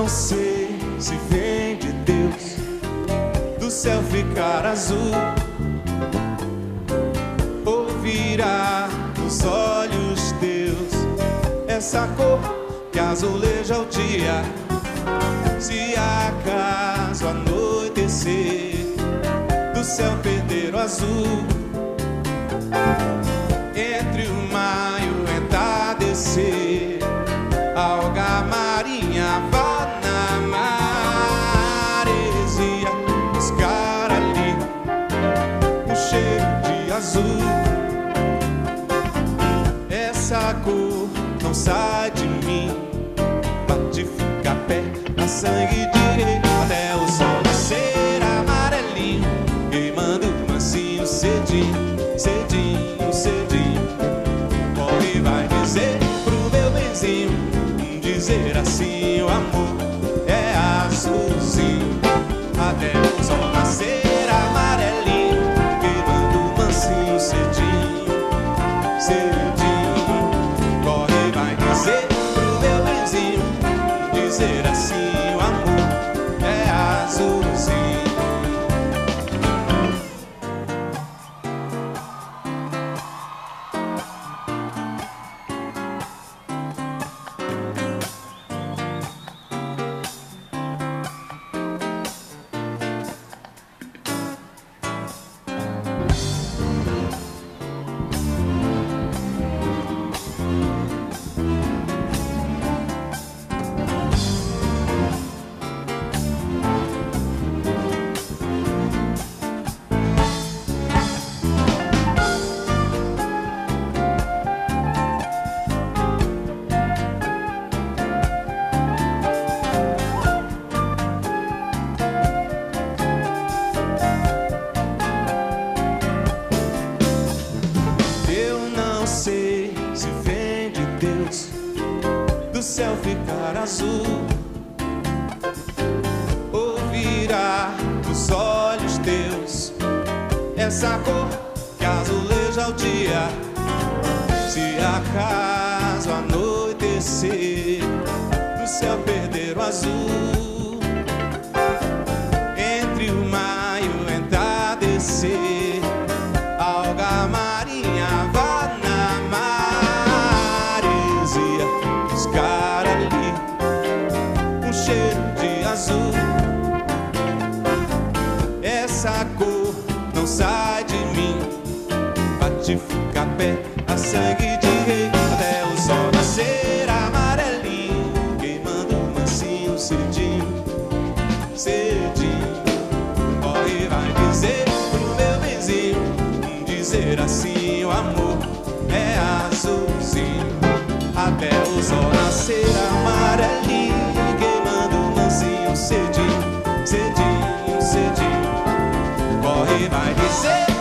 não sei se vem de Deus do céu ficar azul ou virá dos olhos teus essa cor que azuleja o dia. Se acaso anoitecer, do céu perder o azul, entre o maio entardecer, alga marinha vá na maresia, buscar ali um cheiro de azul. Essa cor não sai de mim, bate, fica pé, a sangue de rei, até o sol nascer amarelinho, queimando mansinho, cedinho, cedinho, cedinho. Corre, vai dizer pro meu benzinho, dizer assim: o amor é azulzinho, até o sol nascer amarelinho, queimando mansinho, cedinho, cedinho. Corre, vai dizer pro meu benzinho, dizer assim: o amor é azulzinho. Não sei se vem de Deus do céu ficar azul ou virá dos olhos teus essa cor que azuleja o dia. Se acaso anoitecer, do céu perder o azul, entre o maio entardecer, alga marinha vá na maresia, buscar ali um cheiro de azul. Essa cor não sai de mim, bate, fica pé, a sangue de rei, até o sol nascer amarelinho, queimando mansinho, cedinho, cedinho. Corre, vai dizer pro meu benzinho, dizer assim: o amor é azulzinho, até o sol nascer amarelinho, queimando mansinho, cedinho, cedinho, cedinho. Corre, vai dizer